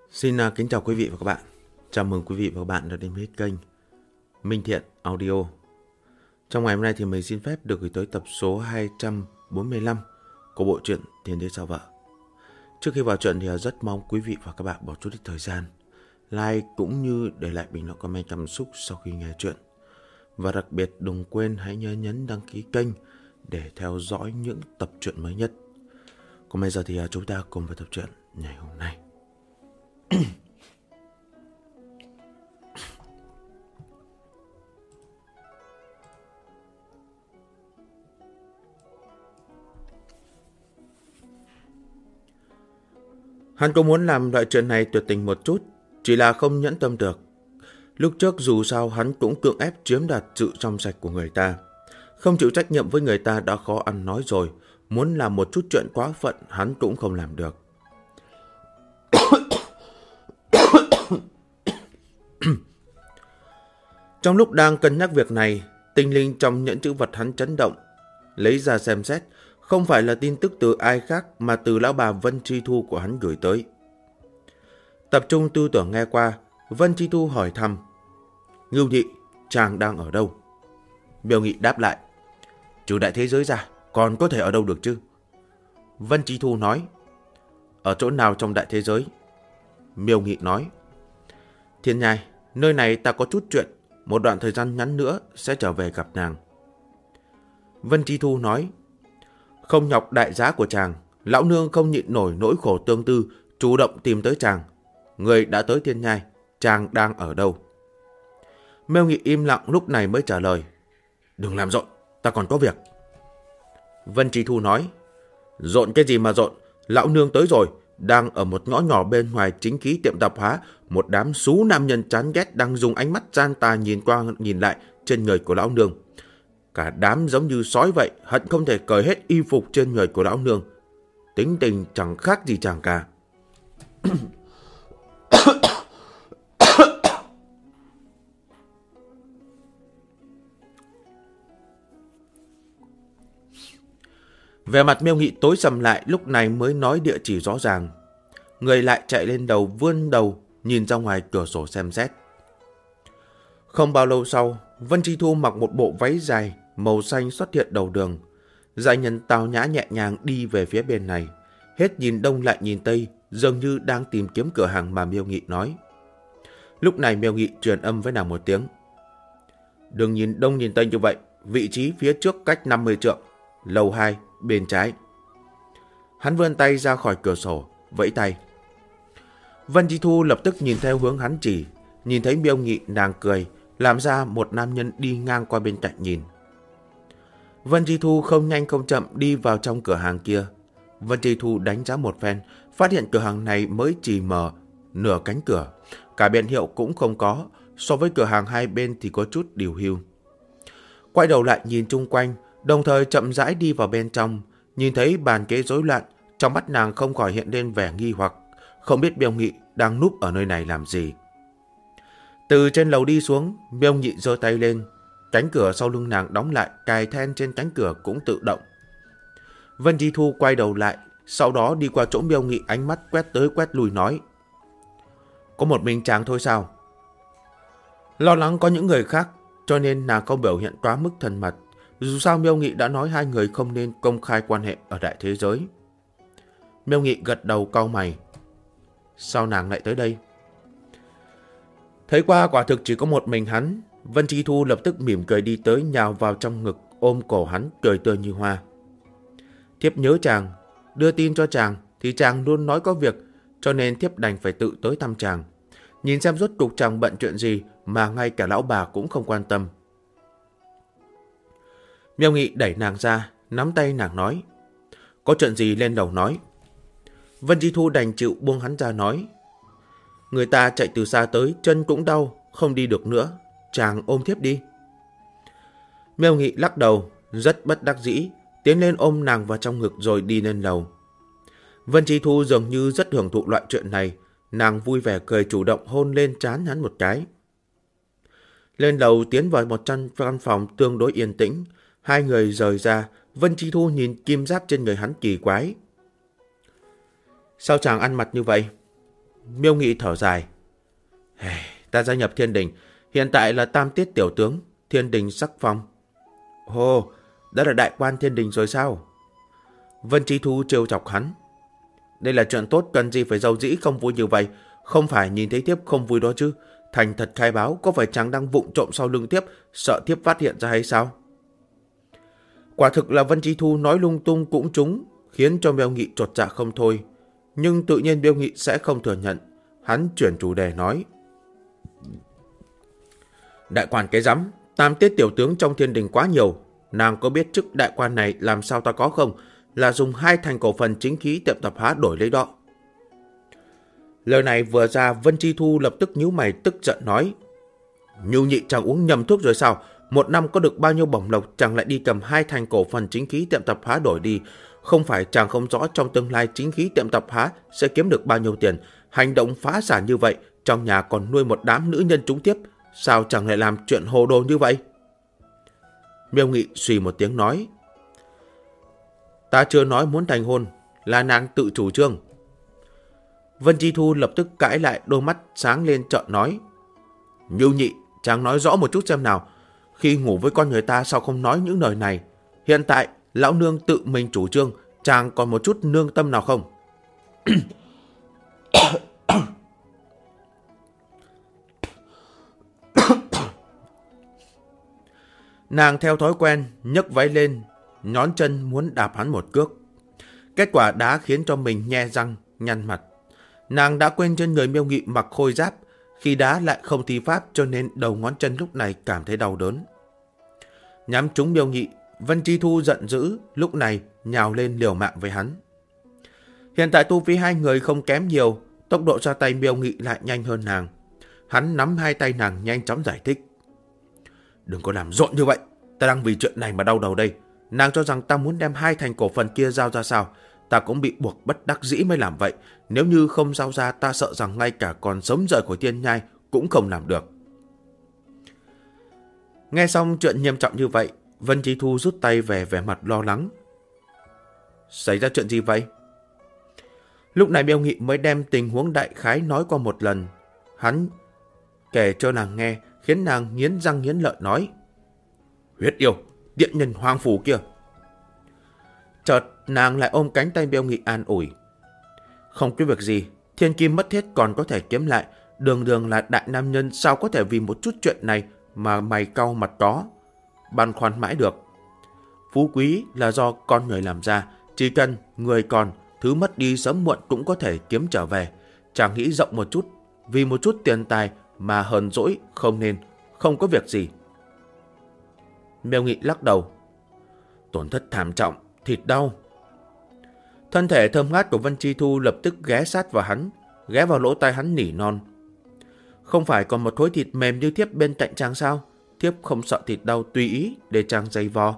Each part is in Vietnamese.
Xin kính chào quý vị và các bạn. Chào mừng quý vị và các bạn đã đến với kênh Minh Thiện Audio. Trong ngày hôm nay thì mình xin phép được gửi tới tập số 245 của bộ truyện Tiền Đế Sao Vợ. Trước khi vào truyện thì rất mong quý vị và các bạn bỏ chút ít thời gian like cũng như để lại bình luận comment cảm xúc sau khi nghe truyện. Và đặc biệt đừng quên hãy nhớ nhấn đăng ký kênh để theo dõi những tập truyện mới nhất. Còn bây giờ thì chúng ta cùng vào tập truyện ngày hôm nay. Hắn cũng muốn làm loại chuyện này tuyệt tình một chút, chỉ là không nhẫn tâm được. Lúc trước dù sao hắn cũng cưỡng ép chiếm đoạt sự trong sạch của người ta. Không chịu trách nhiệm với người ta đã khó ăn nói rồi, muốn làm một chút chuyện quá phận hắn cũng không làm được. Trong lúc đang cân nhắc việc này, tinh linh trong nhẫn chữ vật hắn chấn động, lấy ra xem xét. Không phải là tin tức từ ai khác mà từ lão bà Vân Chi Thu của hắn gửi tới. Tập trung tư tưởng nghe qua, Vân Chi Thu hỏi thăm: Ngưu Nhị, chàng đang ở đâu? Miêu Nghị đáp lại: trừ đại thế giới ra, còn có thể ở đâu được chứ? Vân Chi Thu nói: ở chỗ nào trong đại thế giới? Miêu Nghị nói: Thiên Nhai, nơi này ta có chút chuyện, một đoạn thời gian ngắn nữa sẽ trở về gặp nàng. Vân Chi Thu nói: không nhọc đại giá của chàng, lão nương không nhịn nổi nỗi khổ tương tư, chủ động tìm tới chàng. Người đã tới Thiên Nhai, chàng đang ở đâu? Miêu Nghị im lặng lúc này mới trả lời: đừng làm rộn, ta còn có việc. Vân Chi Thu nói: rộn cái gì mà rộn, lão nương tới rồi, đang ở một ngõ nhỏ bên ngoài chính khí tiệm tạp hóa. Một đám xú nam nhân chán ghét đang dùng ánh mắt gian tà nhìn qua nhìn lại trên người của lão nương. Cả đám giống như sói vậy, hận không thể cởi hết y phục trên người của lão nương. Tính tình chẳng khác gì chàng cả. Vẻ mặt Miêu Nghị tối sầm lại, lúc này mới nói địa chỉ rõ ràng. Người lại chạy lên đầu, vươn đầu nhìn ra ngoài cửa sổ xem xét. Không bao lâu sau, Vân Chi Thu mặc một bộ váy dài màu xanh xuất hiện đầu đường. Giai nhân tao nhã nhẹ nhàng đi về phía bên này, hết nhìn đông lại nhìn tây, dường như đang tìm kiếm cửa hàng mà Miêu Nghị nói. Lúc này Miêu Nghị truyền âm với nàng một tiếng: đừng nhìn đông nhìn tây như vậy, vị trí phía trước cách 50 trượng, lầu 2 bên trái. Hắn vươn tay ra khỏi cửa sổ, vẫy tay. Vân Chi Thu lập tức nhìn theo hướng hắn chỉ, nhìn thấy Miêu Nghị, nàng cười, làm ra một nam nhân đi ngang qua bên cạnh nhìn. Vân Chi Thu không nhanh không chậm đi vào trong cửa hàng kia. Vân Chi Thu đánh giá một phen, phát hiện cửa hàng này mới chỉ mở nửa cánh cửa, cả biển hiệu cũng không có, so với cửa hàng hai bên thì có chút điều hưu. Quay đầu lại nhìn chung quanh, đồng thời chậm rãi đi vào bên trong, nhìn thấy bàn ghế rối loạn, trong mắt nàng không khỏi hiện lên vẻ nghi hoặc, không biết Miêu Nghị đang núp ở nơi này làm gì. Từ trên lầu đi xuống, Miêu Nghị giơ tay lên, cánh cửa sau lưng nàng đóng lại, cài then trên cánh cửa cũng tự động. Vân Chi Thu quay đầu lại, sau đó đi qua chỗ Miêu Nghị, ánh mắt quét tới quét lui nói: có một mình chàng thôi sao? Lo lắng có những người khác, cho nên nàng không biểu hiện quá mức thân mật. Dù sao Miêu Nghị đã nói hai người không nên công khai quan hệ ở đại thế giới. Miêu Nghị gật đầu cau mày: sao nàng lại tới đây? Thấy qua quả thực chỉ có một mình hắn, Vân Chi Thu lập tức mỉm cười đi tới, nhào vào trong ngực, ôm cổ hắn, cười tươi như hoa. Thiếp nhớ chàng, đưa tin cho chàng thì chàng luôn nói có việc, cho nên thiếp đành phải tự tới thăm chàng. Nhìn xem rốt cuộc chàng bận chuyện gì mà ngay cả lão bà cũng không quan tâm. Miêu Nghị đẩy nàng ra, nắm tay nàng nói: có chuyện gì lên đầu nói. Vân Chi Thu đành chịu buông hắn ra nói: người ta chạy từ xa tới, chân cũng đau, không đi được nữa, chàng ôm thiếp đi. Miêu Nghị lắc đầu, rất bất đắc dĩ, tiến lên ôm nàng vào trong ngực rồi đi lên lầu. Vân Chi Thu dường như rất hưởng thụ loại chuyện này, nàng vui vẻ cười, chủ động hôn lên trán hắn một cái. Lên lầu tiến vào một căn phòng tương đối yên tĩnh, hai người rời ra. Vân Chi Thu nhìn kim giáp trên người hắn kỳ quái: sao chàng ăn mặc như vậy? Miêu Nghị thở dài. Ta gia nhập Thiên Đình, hiện tại là tam tiết tiểu tướng, Thiên Đình sắc phong. Ồ, đã là đại quan Thiên Đình rồi sao? Vân Chi Thu trêu chọc hắn. Đây là chuyện tốt, cần gì phải giàu dĩ không vui như vậy. Không phải nhìn thấy thiếp không vui đó chứ. Thành thật khai báo, có phải chàng đang vụng trộm sau lưng thiếp, sợ thiếp phát hiện ra hay sao? Quả thực là Vân Chi Thu nói lung tung cũng trúng, khiến cho Miêu Nghị chột dạ không thôi. Nhưng tự nhiên Miêu Nghị sẽ không thừa nhận. Hắn chuyển chủ đề nói. Đại quan cái rắm, tam tiết tiểu tướng trong Thiên Đình quá nhiều. Nàng có biết chức đại quan này làm sao ta có không? Là dùng 2 thành cổ phần chính khí Tiệm Tạp Hóa đổi lấy đó. Lời này vừa ra, Vân Chi Thu lập tức nhíu mày tức giận nói. Nhu nhị chàng uống nhầm thuốc rồi sao? Một năm có được bao nhiêu bổng lộc, chàng lại đi cầm 2 thành cổ phần chính khí Tiệm Tạp Hóa đổi đi. Không phải chàng không rõ trong tương lai chính khí Tiệm Tạp Hóa sẽ kiếm được bao nhiêu tiền. Hành động phá sản như vậy, trong nhà còn nuôi một đám nữ nhân trúng tiếp. Sao chàng lại làm chuyện hồ đồ như vậy? Miêu Nghị suy một tiếng nói. Ta chưa nói muốn thành hôn, là nàng tự chủ trương. Vân Chi Thu lập tức cãi lại, đôi mắt sáng lên trợn nói. Nhu nhị, chàng nói rõ một chút xem nào. Khi ngủ với con người ta sao không nói những lời này? Hiện tại, lão nương tự mình chủ trương, chàng còn một chút nương tâm nào không? Nàng theo thói quen, nhấc váy lên, nhón chân muốn đạp hắn một cước. Kết quả đã khiến cho mình nhe răng, nhăn mặt. Nàng đã quên trên người Miêu Nghị mặc khôi giáp, khi đá lại không thi pháp cho nên đầu ngón chân lúc này cảm thấy đau đớn. Nhắm trúng Miêu Nghị, Vân Chi Thu giận dữ, lúc này nhào lên liều mạng với hắn. Hiện tại tu vi hai người không kém nhiều, tốc độ ra tay Miêu Nghị lại nhanh hơn nàng. Hắn nắm hai tay nàng nhanh chóng giải thích. Đừng có làm rộn như vậy, ta đang vì chuyện này mà đau đầu đây. Nàng cho rằng ta muốn đem 2 thành cổ phần kia giao ra sao? Ta cũng bị buộc bất đắc dĩ mới làm vậy. Nếu như không giao ra, ta sợ rằng ngay cả còn sống rời khỏi Thiên Nhai cũng không làm được. Nghe xong chuyện nghiêm trọng như vậy, Vân Chi Thu rút tay về vẻ mặt lo lắng. Xảy ra chuyện gì vậy? Lúc này Miêu Nghị mới đem tình huống đại khái nói qua một lần. Hắn kể cho nàng nghe, khiến nàng nghiến răng nghiến lợi nói. Huyết yêu, điện nhân hoang phủ kia. Chợt nàng lại ôm cánh tay Miêu Nghị an ủi. Không có việc gì, thiên kim mất hết còn có thể kiếm lại. Đường đường là đại nam nhân, sao có thể vì một chút chuyện này mà mày cau mặt đó, băn khoăn mãi được. Phú quý là do con người làm ra, chỉ cần người còn, thứ mất đi sớm muộn cũng có thể kiếm trở về. Chàng nghĩ rộng một chút, vì một chút tiền tài mà hờn dỗi không nên, không có việc gì. Miêu Nghị lắc đầu. Tổn thất thảm trọng, thịt đau. Thân thể thơm ngát của Vân Chi Thu lập tức ghé sát vào hắn, ghé vào lỗ tai hắn nỉ non. Không phải còn một khối thịt mềm như thiếp bên cạnh chàng sao? Thiếp không sợ thịt đau, tùy ý để chàng giày vò.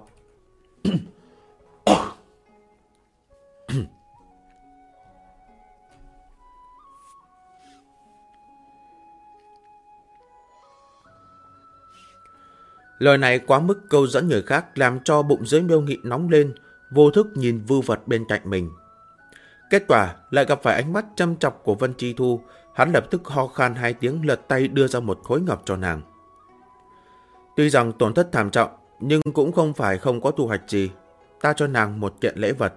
Lời này quá mức câu dẫn người khác, làm cho bụng dưới Miêu Nghị nóng lên, vô thức nhìn vư vật bên cạnh mình. Kết quả lại gặp phải ánh mắt chăm chọc của Vân Chi Thu, hắn lập tức ho khan 2 tiếng, lật tay đưa ra một khối ngọc cho nàng. Tuy rằng tổn thất thảm trọng, nhưng cũng không phải không có thu hoạch gì. Ta cho nàng một kiện lễ vật.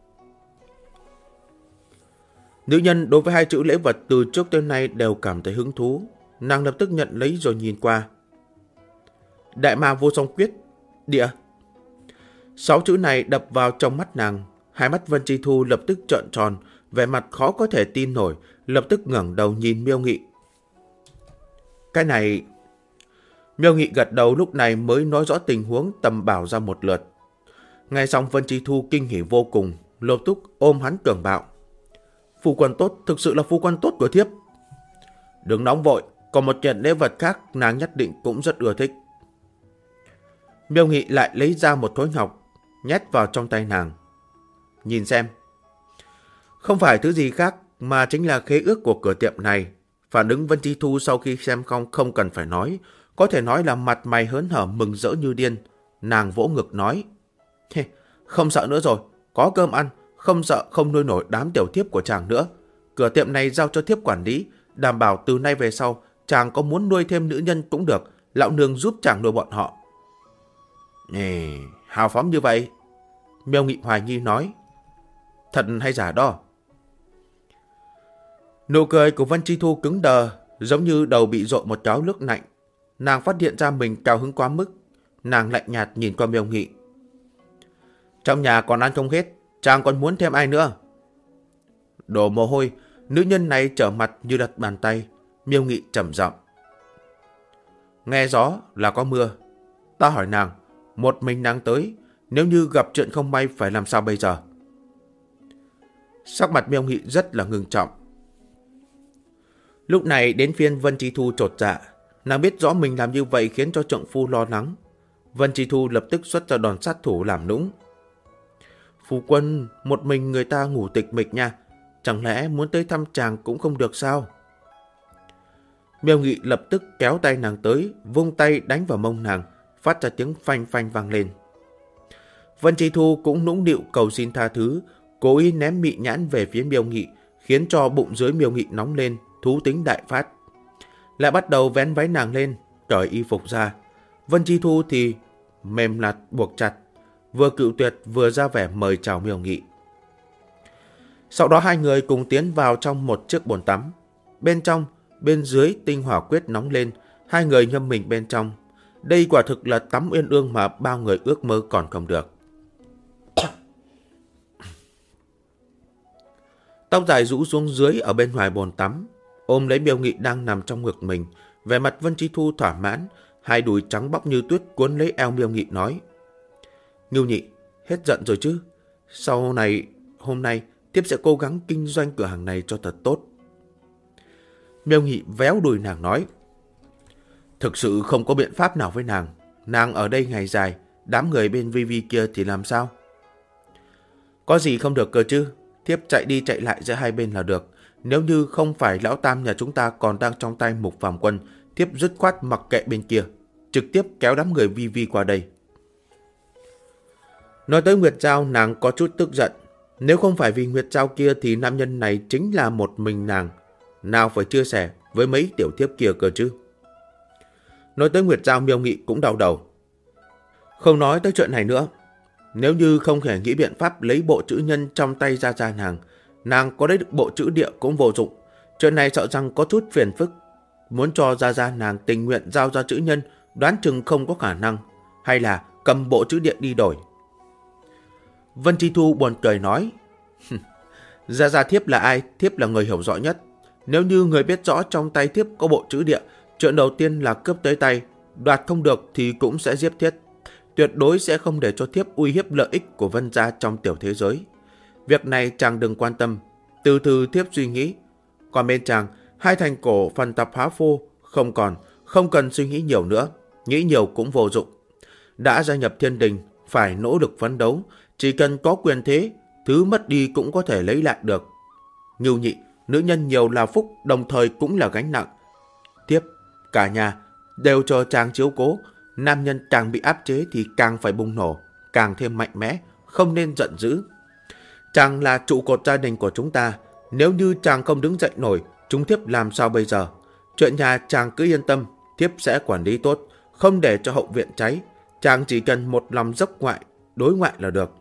Nữ nhân đối với 2 chữ lễ vật từ trước tới nay đều cảm thấy hứng thú. Nàng lập tức nhận lấy rồi nhìn qua. Đại ma vô song quyết, địa. 6 chữ này đập vào trong mắt nàng. Hai mắt Vân Chi Thu lập tức trợn tròn, vẻ mặt khó có thể tin nổi, lập tức ngẩng đầu nhìn Miêu Nghị. Cái này... Miêu Nghị gật đầu, lúc này mới nói rõ tình huống, tầm bảo ra một lượt. Nghe xong Vân Chi Thu kinh hỉ vô cùng, lập tức ôm hắn cường bạo. Phu quân tốt, thực sự là phu quân tốt của thiếp. Đừng nóng vội, còn một kiện lễ vật khác nàng nhất định cũng rất ưa thích. Miêu Nghị lại lấy ra một khối ngọc, nhét vào trong tay nàng. Nhìn xem. Không phải thứ gì khác mà chính là khế ước của cửa tiệm này. Phản ứng Vân Chi Thu sau khi xem không cần phải nói, có thể nói là mặt mày hớn hở mừng rỡ như điên. Nàng vỗ ngực nói. Không sợ nữa rồi, có cơm ăn, không sợ không nuôi nổi đám tiểu thiếp của chàng nữa. cửa tiệm này giao cho thiếp quản lý, đảm bảo từ nay về sau chàng có muốn nuôi thêm nữ nhân cũng được, lão nương giúp chàng nuôi bọn họ. Hào phóng như vậy? Miêu Nghị hoài nghi nói. Thật hay giả đó? Nụ cười của Vân Chi Thu cứng đờ, giống như đầu bị dội một cháo nước lạnh. Nàng phát hiện ra mình cao hứng quá mức. Nàng lạnh nhạt nhìn qua Miêu Nghị. Trong nhà còn ăn không hết, chàng còn muốn thêm ai nữa? Đổ mồ hôi, nữ nhân này trở mặt như đặt bàn tay. Miêu Nghị trầm giọng. Nghe gió là có mưa. Ta hỏi nàng, một mình nàng tới, nếu như gặp chuyện không may phải làm sao bây giờ? Sắc mặt Miêu Nghị rất là ngưng trọng. Lúc này đến phiên Vân Chi Thu chột dạ. Nàng biết rõ mình làm như vậy khiến cho trượng phu lo lắng. Vân Chi Thu lập tức xuất ra đòn sát thủ làm nũng. Phu quân, một mình người ta ngủ tịch mịch nha. Chẳng lẽ muốn tới thăm chàng cũng không được sao? Miêu Nghị lập tức kéo tay nàng tới, vung tay đánh vào mông nàng, phát ra tiếng phanh phanh vang lên. Vân Chi Thu cũng nũng nịu cầu xin tha thứ, cố ý ném mị nhãn về phía Miêu Nghị, khiến cho bụng dưới Miêu Nghị nóng lên, thú tính đại phát. Lại bắt đầu vén váy nàng lên, cởi y phục ra. Vân Chi Thu thì mềm lạt buộc chặt, vừa cự tuyệt vừa ra vẻ mời chào Miêu Nghị. Sau đó hai người cùng tiến vào trong một chiếc bồn tắm. Bên trong, bên dưới tinh hỏa quyết nóng lên, hai người ngâm mình bên trong. Đây quả thực là tắm uyên ương mà bao người ước mơ còn không được. Tóc dài rũ xuống dưới ở bên ngoài bồn tắm, ôm lấy Miêu Nghị đang nằm trong ngực mình. Vẻ mặt Vân Chi Thu thỏa mãn, hai đùi trắng bóc như tuyết cuốn lấy eo Miêu Nghị nói. Ngưu Nhị, hết giận rồi chứ? Sau này, hôm nay, tiếp sẽ cố gắng kinh doanh cửa hàng này cho thật tốt. Miêu Nghị véo đùi nàng nói. Thực sự không có biện pháp nào với nàng. Nàng ở đây ngày dài, đám người bên Vi kia thì làm sao? Có gì không được cơ chứ? Thiếp chạy đi chạy lại giữa hai bên là được. Nếu như không phải lão tam nhà chúng ta còn đang trong tay Mục Phàm Quân, thiếp dứt khoát mặc kệ bên kia, trực tiếp kéo đám người Vi qua đây. Nói tới Nguyệt Giao, nàng có chút tức giận. Nếu không phải vì Nguyệt Giao kia thì nam nhân này chính là một mình nàng. Nào phải chia sẻ với mấy tiểu thiếp kia cơ chứ? Nói tới Nguyệt Giao, Miêu Nghị cũng đau đầu. Không nói tới chuyện này nữa. Nếu như không thể nghĩ biện pháp lấy bộ chữ nhân trong tay ra nàng, nàng có lấy được bộ chữ địa cũng vô dụng. Chuyện này sợ rằng có chút phiền phức. Muốn cho ra nàng tình nguyện giao ra chữ nhân, đoán chừng không có khả năng. Hay là cầm bộ chữ địa đi đổi. Vân Chi Thu buồn cười nói. Ra thiếp là ai? Thiếp là người hiểu rõ nhất. Nếu như người biết rõ trong tay thiếp có bộ chữ địa, chuyện đầu tiên là cướp tới tay, đoạt không được thì cũng sẽ giết thiếp. Tuyệt đối sẽ không để cho thiếp uy hiếp lợi ích của Vân gia trong tiểu thế giới. Việc này chàng đừng quan tâm, từ từ thiếp suy nghĩ. Còn bên chàng, hai thành cổ phần tập hóa phô không còn, không cần suy nghĩ nhiều nữa, nghĩ nhiều cũng vô dụng. Đã gia nhập thiên đình, phải nỗ lực phấn đấu, chỉ cần có quyền thế, thứ mất đi cũng có thể lấy lại được. Ngưu Nhị, nữ nhân nhiều là phúc, đồng thời cũng là gánh nặng. Tiếp, cả nhà đều cho chàng chiếu cố. Nam nhân càng bị áp chế thì càng phải bùng nổ, càng thêm mạnh mẽ, không nên giận dữ. Chàng là trụ cột gia đình của chúng ta, nếu như chàng không đứng dậy nổi, chúng thiếp làm sao bây giờ? Chuyện nhà chàng cứ yên tâm, thiếp sẽ quản lý tốt, không để cho hậu viện cháy. Chàng chỉ cần một lòng dốc đối ngoại là được.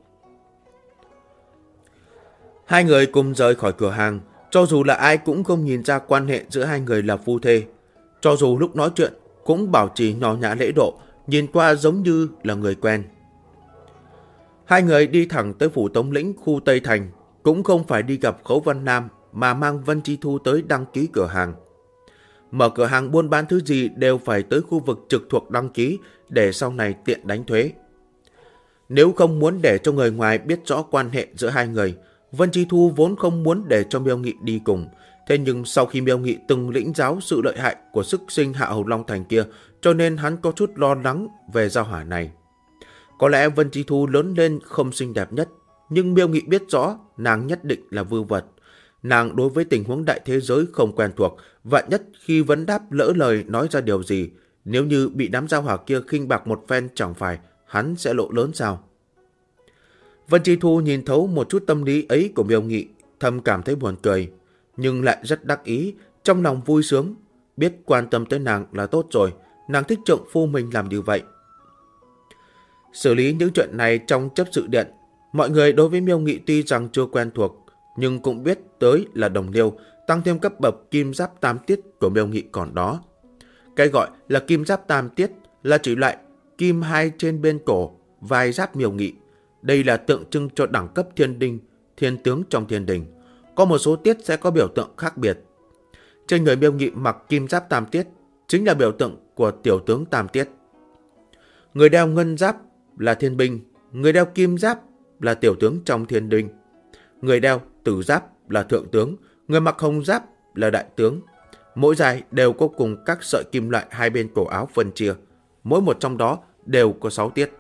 Hai người cùng rời khỏi cửa hàng, cho dù là ai cũng không nhìn ra quan hệ giữa hai người là phu thê. Cho dù lúc nói chuyện cũng bảo trì nho nhã lễ độ, nhìn qua giống như là người quen. Hai người đi thẳng tới phủ Tống lĩnh khu Tây Thành, cũng không phải đi gặp Khấu Văn Nam mà mang Vân Chi Thu tới đăng ký cửa hàng. Mở cửa hàng buôn bán thứ gì đều phải tới khu vực trực thuộc đăng ký để sau này tiện đánh thuế. Nếu không muốn để cho người ngoài biết rõ quan hệ giữa hai người, Vân Chi Thu vốn không muốn để cho Miêu Nghị đi cùng. Thế nhưng sau khi Miêu Nghị từng lĩnh giáo sự lợi hại của sức sinh Hạ Hầu Long Thành kia, cho nên hắn có chút lo lắng về giao hỏa này. Có lẽ Vân Chi Thu lớn lên không xinh đẹp nhất, nhưng Miêu Nghị biết rõ nàng nhất định là vư vật. Nàng đối với tình huống đại thế giới không quen thuộc, vạn nhất khi vấn đáp lỡ lời nói ra điều gì, nếu như bị đám giao hỏa kia khinh bạc một phen chẳng phải hắn sẽ lộ lớn sao? Vân Chi Thu nhìn thấu một chút tâm lý ấy của Miêu Nghị, thầm cảm thấy buồn cười. nhưng lại rất đắc ý, trong lòng vui sướng, biết quan tâm tới nàng là tốt rồi, nàng thích trượng phu mình làm như vậy. Xử lý những chuyện này trong chấp sự điện, mọi người đối với Miêu Nghị tuy rằng chưa quen thuộc, nhưng cũng biết tới là đồng liêu, tăng thêm cấp bậc kim giáp tam tiết của Miêu Nghị còn đó. Cái gọi là kim giáp tam tiết là chỉ loại kim hai trên bên cổ, vai giáp Miêu Nghị. Đây là tượng trưng cho đẳng cấp thiên tướng trong thiên đình. Có một số tiết sẽ có biểu tượng khác biệt. Trên người Miêu Nghị mặc kim giáp tam tiết chính là biểu tượng của tiểu tướng tam tiết. Người đeo ngân giáp là thiên binh, người đeo kim giáp là tiểu tướng trong thiên đình, người đeo tử giáp là thượng tướng, người mặc hồng giáp là đại tướng. Mỗi giai đều có cùng các sợi kim loại hai bên cổ áo phân chia, mỗi một trong đó đều có 6 tiết.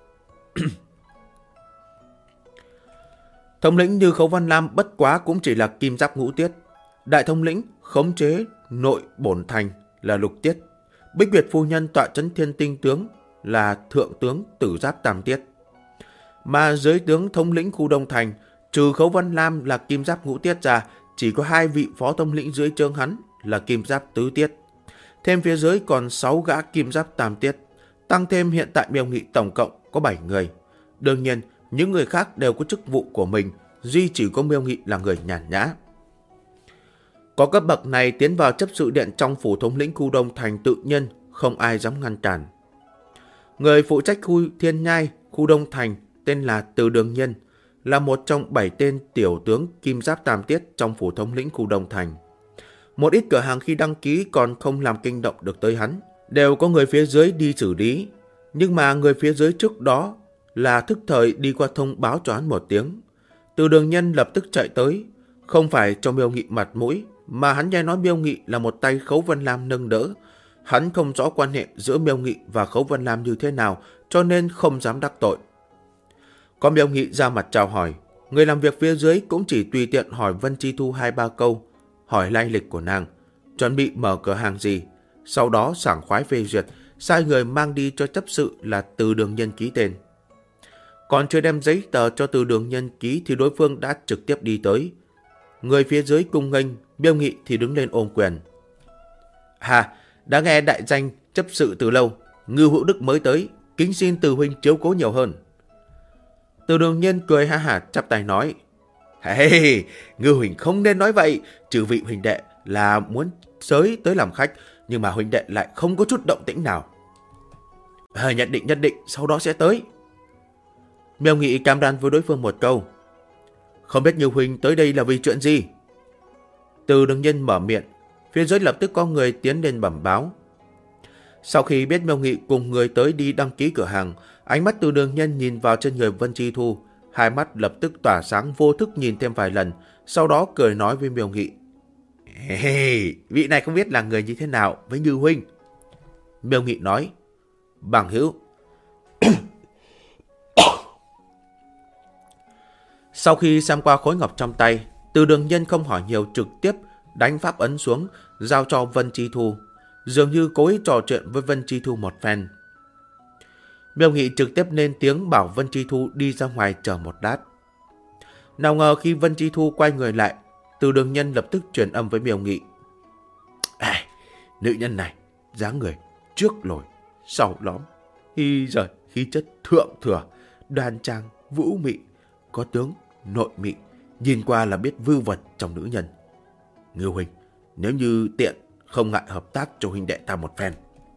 Thống lĩnh Như Khấu Văn Lam bất quá cũng chỉ là kim giáp ngũ tiết. Đại thống lĩnh khống chế nội bổn thành là lục tiết. Bích Việt phu nhân tọa trấn thiên tinh tướng là thượng tướng tử giáp tam tiết. Mà dưới tướng thống lĩnh khu Đông Thành, trừ Khấu Văn Lam là kim giáp ngũ tiết ra, chỉ có 2 vị phó thống lĩnh dưới trướng hắn là kim giáp tứ tiết. Thêm phía dưới còn 6 gã kim giáp tam tiết. Tăng thêm hiện tại Miêu Nghị tổng cộng có 7 người. Đương nhiên, những người khác đều có chức vụ của mình, duy chỉ có Miêu Nghị là người nhàn nhã. Có cấp bậc này tiến vào chấp sự điện trong phủ thống lĩnh khu Đông Thành tự nhiên không ai dám ngăn cản. Người phụ trách khu Thiên Nhai, khu Đông Thành tên là Từ Đường Nhân, là một trong 7 tên tiểu tướng kim giáp tam tiết trong phủ thống lĩnh khu Đông Thành. Một ít cửa hàng khi đăng ký còn không làm kinh động được tới hắn, đều có người phía dưới đi xử lý. Nhưng mà người phía dưới trước đó là thức thời đi qua thông báo cho hắn một tiếng. Từ Đường Nhân lập tức chạy tới, không phải cho Miêu Nghị mặt mũi, mà hắn nghe nói Miêu Nghị là một tay Khấu Vân Lam nâng đỡ. Hắn không rõ quan hệ giữa Miêu Nghị và Khấu Vân Lam như thế nào, cho nên không dám đắc tội. Có Miêu Nghị ra mặt chào hỏi, người làm việc phía dưới cũng chỉ tùy tiện hỏi Vân Chi Thu 2-3 câu, hỏi lai lịch của nàng, chuẩn bị mở cửa hàng gì, sau đó sảng khoái phê duyệt, sai người mang đi cho chấp sự là Từ Đường Nhân ký tên. Còn chưa đem giấy tờ cho Từ Đường Nhân ký thì đối phương đã trực tiếp đi tới. Người phía dưới cung nghênh, Miêu Nghị thì đứng lên ôm quyền. Đã nghe đại danh chấp sự từ lâu, Ngư Hữu Đức mới tới, kính xin Từ huynh chiếu cố nhiều hơn. Từ Đường Nhân cười ha hả chắp tay nói, Ngư huynh không nên nói vậy, trừ vị huynh đệ là muốn tới làm khách, nhưng mà huynh đệ lại không có chút động tĩnh nào. Nhất định, sau đó sẽ tới. Miêu Nghị cam đoan với đối phương một câu. Không biết Như huynh tới đây là vì chuyện gì? Từ Đường Nhân mở miệng, phía dưới lập tức có người tiến lên bẩm báo. Sau khi biết Miêu Nghị cùng người tới đi đăng ký cửa hàng, ánh mắt Từ Đường Nhân nhìn vào trên người Vân Chi Thu, hai mắt lập tức tỏa sáng, vô thức nhìn thêm vài lần, sau đó cười nói với Miêu Nghị. Vị này không biết là người như thế nào với Như huynh. Miêu Nghị nói, bằng hữu. Sau khi xem qua khối ngọc trong tay, Từ Đường Nhân không hỏi nhiều, trực tiếp đánh pháp ấn xuống, giao cho Vân Chi Thu, dường như cố ý trò chuyện với Vân Chi Thu một phen. Miêu Nghị trực tiếp lên tiếng bảo Vân Chi Thu đi ra ngoài chờ một lát. Nào ngờ khi Vân Chi Thu quay người lại, Từ Đường Nhân lập tức truyền âm với Miêu Nghị. Nữ nhân này, dáng người trước lồi, sau lõm, khí chất thượng thừa, đoan trang, vũ mị, có tướng nội mị, nhìn qua là biết vưu vật trong nữ nhân. Ngư huynh, nếu như tiện, không ngại hợp tác cho huynh đệ ta một phen.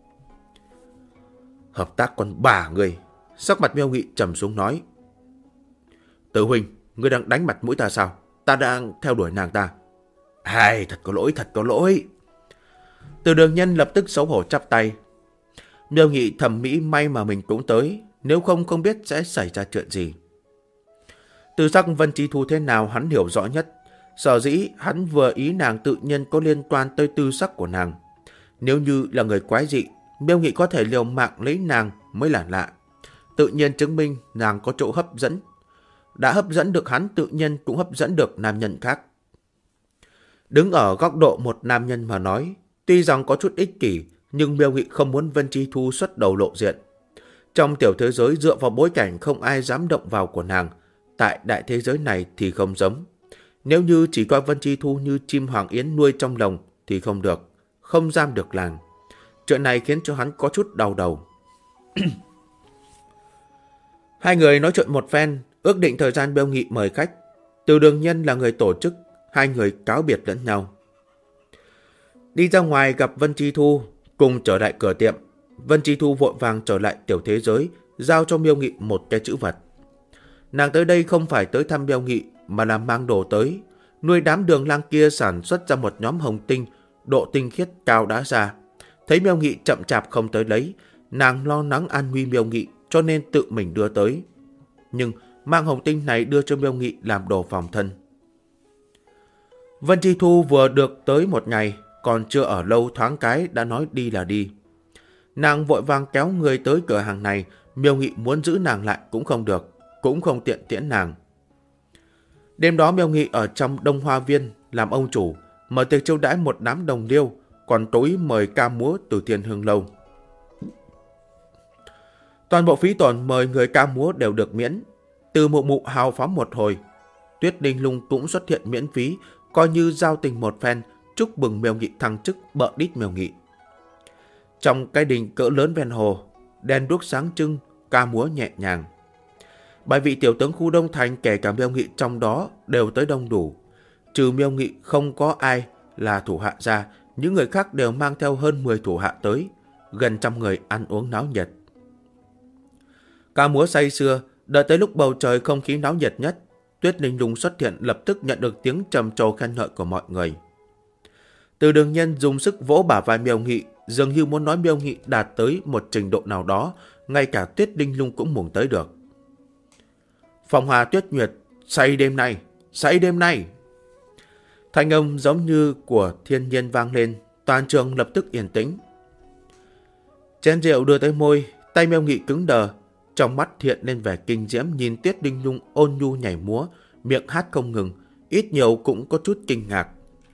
Hợp tác con bà người. Sắc mặt Miêu Nghị trầm xuống nói. Từ huynh, ngươi đang đánh mặt mũi ta sao? Ta đang theo đuổi nàng ta. Thật có lỗi. Từ Đường Nhân lập tức xấu hổ chắp tay. Miêu Nghị thầm nghĩ may mà mình cũng tới, nếu không biết sẽ xảy ra chuyện gì. Từ sắc Vân Chi Thu thế nào hắn hiểu rõ nhất. Sở dĩ hắn vừa ý nàng tự nhiên có liên quan tới tư sắc của nàng. Nếu như là người quái dị, Miêu Nghị có thể liều mạng lấy nàng mới là lạ. Tự nhiên chứng minh nàng có chỗ hấp dẫn. Đã hấp dẫn được hắn, tự nhiên cũng hấp dẫn được nam nhân khác. Đứng ở góc độ một nam nhân mà nói, tuy rằng có chút ích kỷ, nhưng Miêu Nghị không muốn Vân Chi Thu xuất đầu lộ diện. Trong tiểu thế giới dựa vào bối cảnh không ai dám động vào của nàng, tại đại thế giới này thì không giống. Nếu như chỉ coi Vân Chi Thu như chim hoàng yến nuôi trong lồng thì không được, không giam được làng. Chuyện này khiến cho hắn có chút đau đầu. Hai người nói chuyện một phen, ước định thời gian Miêu Nghị mời khách. Từ Đường Nhân là người tổ chức, hai người cáo biệt lẫn nhau. Đi ra ngoài gặp Vân Chi Thu, cùng trở lại cửa tiệm. Vân Chi Thu vội vàng trở lại tiểu thế giới, giao cho Miêu Nghị một cái chữ vật. Nàng tới đây không phải tới thăm Miêu Nghị, mà là mang đồ tới. Nuôi đám Đường Lang kia sản xuất ra một nhóm hồng tinh, độ tinh khiết cao đã ra. Thấy Miêu Nghị chậm chạp không tới lấy, nàng lo lắng an nguy Miêu Nghị, cho nên tự mình đưa tới. Nhưng mang hồng tinh này đưa cho Miêu Nghị làm đồ phòng thân. Vân Chi Thu vừa được tới một ngày, còn chưa ở lâu thoáng cái đã nói đi là đi. Nàng vội vàng kéo người tới cửa hàng này, Miêu Nghị muốn giữ nàng lại cũng không được, cũng không tiện tiễn nàng. Đêm đó Miêu Nghị ở trong Đông Hoa Viên làm ông chủ, mở tiệc chiêu đãi một đám đồng liêu, còn tối mời ca múa từ Thiên Hương Lâu. Toàn bộ phí tổn mời người ca múa đều được miễn. Từ Mụ Mụ hào phóng một hồi, Tuyết Linh Lung cũng xuất hiện miễn phí, coi như giao tình một phen, chúc mừng Miêu Nghị thăng chức bợ đít Miêu Nghị. Trong cái đình cỡ lớn ven hồ, đèn đuốc sáng trưng, ca múa nhẹ nhàng. Bài vị tiểu tướng khu Đông Thành kể cả Miêu Nghị trong đó đều tới đông đủ. Trừ Miêu Nghị không có ai là thủ hạ ra, những người khác đều mang theo hơn 10 thủ hạ tới, gần 100 người ăn uống náo nhiệt. Ca múa say sưa, đợi tới lúc bầu trời không khí náo nhiệt nhất, Tuyết Linh Lung xuất hiện lập tức nhận được tiếng trầm trồ khen ngợi của mọi người. Từ Đường Nhân dùng sức vỗ bả vai Miêu Nghị, dường như muốn nói Miêu Nghị đạt tới một trình độ nào đó, ngay cả Tuyết Linh Lung cũng mừng tới được. Phong Hà Tuyết Nguyệt, say đêm nay, say đêm nay. Thanh âm giống như của thiên nhiên vang lên, toàn trường lập tức yên tĩnh. Chén rượu đưa tới môi, tay Miêu Nghị cứng đờ, trong mắt hiện lên vẻ kinh diễm nhìn Tuyết Linh Lung ôn nhu nhảy múa, miệng hát không ngừng, ít nhiều cũng có chút kinh ngạc.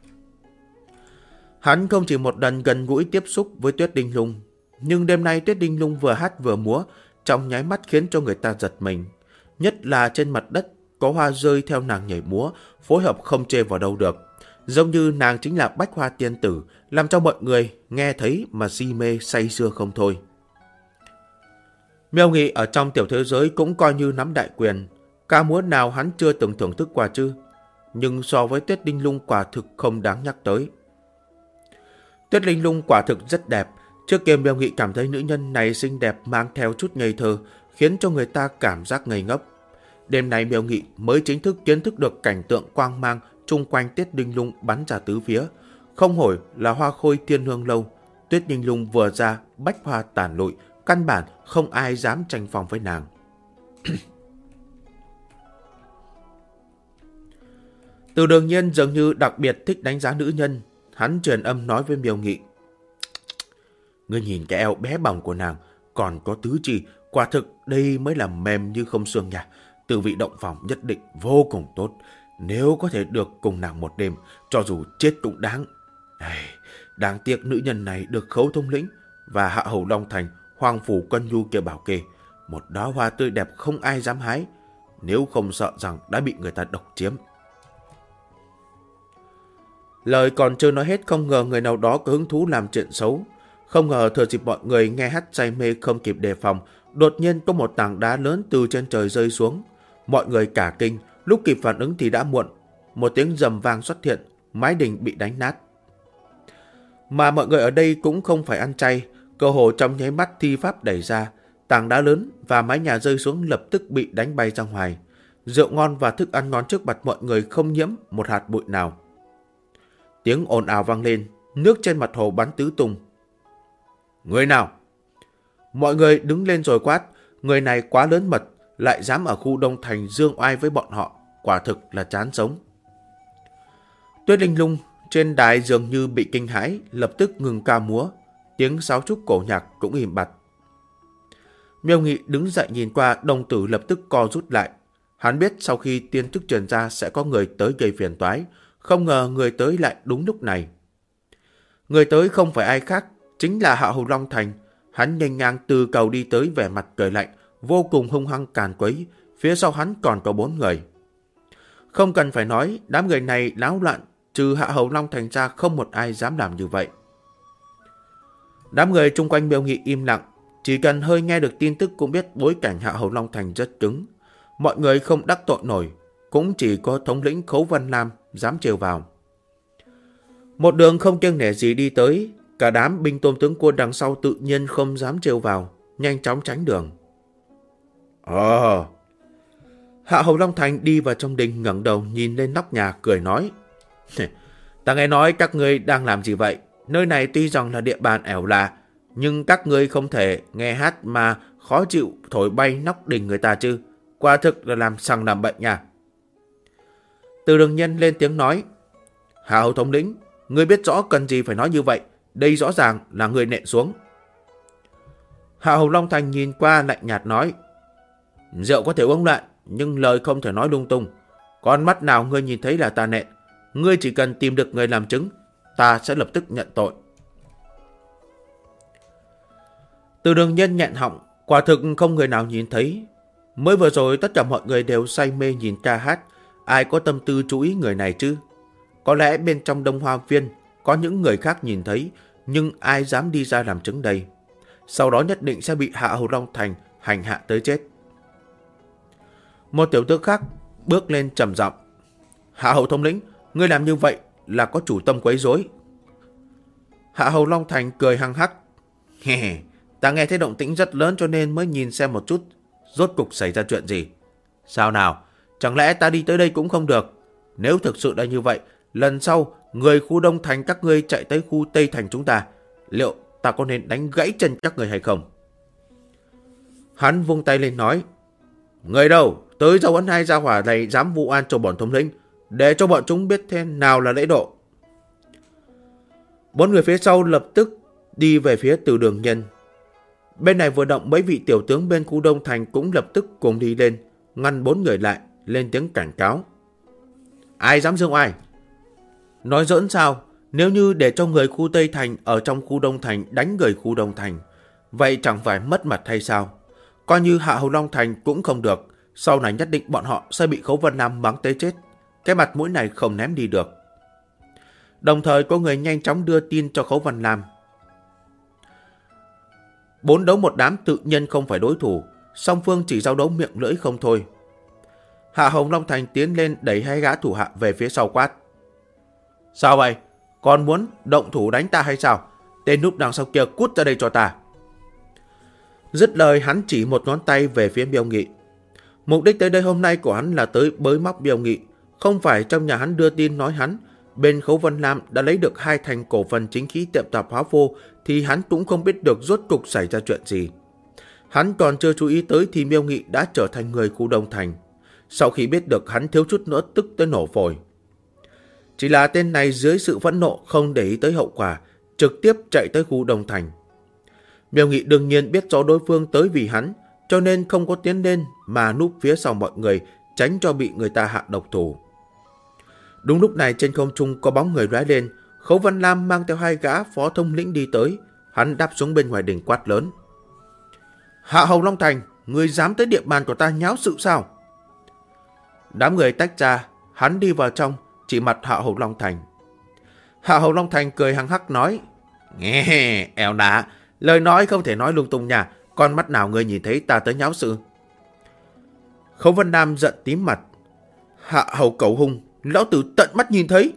Hắn không chỉ một lần gần gũi tiếp xúc với Tuyết Linh Lung, nhưng đêm nay Tuyết Linh Lung vừa hát vừa múa, trong nháy mắt khiến cho người ta giật mình. Nhất là trên mặt đất có hoa rơi theo nàng nhảy múa, phối hợp không chê vào đâu được. Giống như nàng chính là Bách Hoa Tiên Tử, làm cho mọi người nghe thấy mà si mê say sưa không thôi. Miêu Nghị ở trong tiểu thế giới cũng coi như nắm đại quyền, ca múa nào hắn chưa từng thưởng thức qua chứ. Nhưng so với Tuyết Linh Lung quả thực không đáng nhắc tới. Tuyết Linh Lung quả thực rất đẹp. Trước kia Miêu Nghị cảm thấy nữ nhân này xinh đẹp mang theo chút ngây thơ, khiến cho người ta cảm giác ngây ngốc. Đêm nay Miêu Nghị mới chính thức kiến thức được cảnh tượng quang mang chung quanh Tuyết Linh Lung bắn ra tứ phía. Không hổ là hoa khôi Thiên Hương Lâu. Tuyết Linh Lung vừa ra bách hoa tàn lụi, căn bản không ai dám tranh phòng với nàng. Từ Đường Nhiên dường như đặc biệt thích đánh giá nữ nhân. Hắn truyền âm nói với Miêu Nghị: Ngươi nhìn cái eo bé bỏng của nàng, còn có tứ chi, quả thực đây mới là mềm như không xương nha. Từ vị động phòng nhất định vô cùng tốt. Nếu có thể được cùng nàng một đêm, cho dù chết cũng đáng. Đáng tiếc nữ nhân này được Khấu thống lĩnh và Hạ Hầu Long Thành, Hoàng Phủ Quân Nhu kia bảo kê. Một đóa hoa tươi đẹp không ai dám hái, nếu không sợ rằng đã bị người ta độc chiếm. Lời còn chưa nói hết, không ngờ người nào đó có hứng thú làm chuyện xấu. Không ngờ thừa dịp mọi người nghe hát say mê không kịp đề phòng, đột nhiên có một tảng đá lớn từ trên trời rơi xuống. Mọi người cả kinh, lúc kịp phản ứng thì đã muộn. Một tiếng rầm vang xuất hiện, mái đình bị đánh nát. Mà mọi người ở đây cũng không phải ăn chay, cơ hồ trong nháy mắt thi pháp đẩy ra, tảng đá lớn và mái nhà rơi xuống lập tức bị đánh bay ra ngoài. Rượu ngon và thức ăn ngon trước mặt mọi người không nhiễm một hạt bụi nào. Tiếng ồn ào vang lên, nước trên mặt hồ bắn tứ tung. Người nào? Mọi người đứng lên rồi quát, người này quá lớn mật, lại dám ở khu Đông Thành dương oai với bọn họ, quả thực là chán sống. Tuyết Linh Lung trên đài dường như bị kinh hãi, lập tức ngừng ca múa, tiếng sáo trúc cổ nhạc cũng im bặt. Miêu Nghị đứng dậy nhìn qua, đồng tử lập tức co rút lại. Hắn biết sau khi tin tức truyền ra sẽ có người tới gây phiền toái, không ngờ người tới lại đúng lúc này. Người tới không phải ai khác, chính là Hạ Hầu Long Thành. Hắn nhanh ngang từ cầu đi tới, vẻ mặt cười lạnh, vô cùng hung hăng càn quấy. Phía sau hắn còn có 4 người. Không cần phải nói, đám người này náo loạn, trừ Hạ Hầu Long Thành ra không một ai dám làm như vậy. Đám người chung quanh Miêu Nghị im lặng, chỉ cần hơi nghe được tin tức cũng biết bối cảnh Hạ Hầu Long Thành rất cứng. Mọi người không đắc tội nổi, cũng chỉ có thống lĩnh Khấu Vân Lam dám trêu vào. Một đường không kiêng nể gì đi tới, cả đám binh tôm tướng quân đằng sau tự nhiên không dám trêu vào, nhanh chóng tránh đường. Hạ Hầu Long Thành đi vào trong đình, ngẩng đầu nhìn lên nóc nhà cười nói: Ta nghe nói các ngươi đang làm gì vậy? Nơi này tuy rằng là địa bàn ẻo lạ, nhưng các ngươi không thể nghe hát mà khó chịu thổi bay nóc đình người ta chứ. Quả thực là làm sằng làm bệnh nha. Từ Đường Nhân lên tiếng nói: Hạ Hầu thống lĩnh, ngươi biết rõ cần gì phải nói như vậy. Đây rõ ràng là người nện xuống. Hạ Hầu Long Thành nhìn qua lạnh nhạt nói: Rượu có thể uống lại, nhưng lời không thể nói lung tung. Con mắt nào ngươi nhìn thấy là ta nện, ngươi chỉ cần tìm được người làm chứng, ta sẽ lập tức nhận tội. Từ Đường Nhân nghẹn họng, quả thực không người nào nhìn thấy. Mới vừa rồi tất cả mọi người đều say mê nhìn ca hát, ai có tâm tư chú ý người này chứ? Có lẽ bên trong Đông Hoa Viên có những người khác nhìn thấy, nhưng ai dám đi ra làm chứng đây? Sau đó nhất định sẽ bị Hạ Hầu Long Thành hành hạ tới chết. Một tiểu tướng khác bước lên trầm giọng: Hạ Hầu thống lĩnh, ngươi làm như vậy là có chủ tâm quấy rối. Hạ Hầu Long Thành cười hăng hắc: Ta nghe thấy động tĩnh rất lớn cho nên mới nhìn xem một chút, rốt cục xảy ra chuyện gì. Sao nào, chẳng lẽ ta đi tới đây cũng không được? Nếu thực sự là như vậy, lần sau người khu Đông Thành các ngươi chạy tới khu Tây Thành chúng ta, liệu ta có nên đánh gãy chân các người hay không? Hắn vung tay lên nói: Người đâu, tới dấu ấn hai gia hỏa này dám vụ oan cho bọn thống lĩnh, để cho bọn chúng biết thế nào là lễ độ. Bốn người phía sau lập tức đi về phía Từ Đường Nhân. Bên này vừa động, mấy vị tiểu tướng bên khu Đông Thành cũng lập tức cùng đi lên, ngăn bốn người lại, lên tiếng cảnh cáo: Ai dám dương oai? Nói giỡn sao? Nếu như để cho người khu Tây Thành ở trong khu Đông Thành đánh người khu Đông Thành, vậy chẳng phải mất mặt hay sao? Coi như Hạ Hầu Long Thành cũng không được, sau này nhất định bọn họ sẽ bị Khấu Vân Nam mắng tới chết. Cái mặt mũi này không ném đi được. Đồng thời có người nhanh chóng đưa tin cho Khấu Vân Nam. 4 đấu 1 đám tự nhiên không phải đối thủ, song phương chỉ giao đấu miệng lưỡi không thôi. Hạ Hầu Long Thành tiến lên đẩy hai gã thủ hạ về phía sau quát: Sao vậy? Còn muốn động thủ đánh ta hay sao? Tên núp đằng sau kia cút ra đây cho ta. Dứt lời hắn chỉ một ngón tay về phía Miêu Nghị. Mục đích tới đây hôm nay của hắn là tới bới móc Miêu Nghị, không phải trong nhà hắn đưa tin nói hắn bên Khấu Vân Lam đã lấy được 2 thành cổ phần chính khí tiệm tạp hóa phô, thì hắn cũng không biết được rốt cục xảy ra chuyện gì. Hắn còn chưa chú ý tới thì Miêu Nghị đã trở thành người khu Đông Thành. Sau khi biết được, hắn thiếu chút nữa tức tới nổ phổi. Chỉ là tên này dưới sự phẫn nộ không để ý tới hậu quả, trực tiếp chạy tới khu Đông Thành. Miêu Nghị đương nhiên biết rõ đối phương tới vì hắn, cho nên không có tiến lên mà núp phía sau mọi người, tránh cho bị người ta hạ độc thủ. Đúng lúc này trên không trung có bóng người lóe lên, Khấu Vân Lam mang theo 2 gã phó thống lĩnh đi tới. Hắn đáp xuống bên ngoài đình quát lớn: Hạ Hầu Long Thành, người dám tới địa bàn của ta nháo sự sao? Đám người tách ra, hắn đi vào trong, chỉ mặt Hạ Hầu Long Thành. Hạ Hầu Long Thành cười hăng hắc nói: Nghe, eo đá, lời nói không thể nói lung tung nha, con mắt nào ngươi nhìn thấy ta tới nháo sự? Khấu Vân Nam giận tím mặt: Hạ Hầu cẩu hung, lão tử tận mắt nhìn thấy.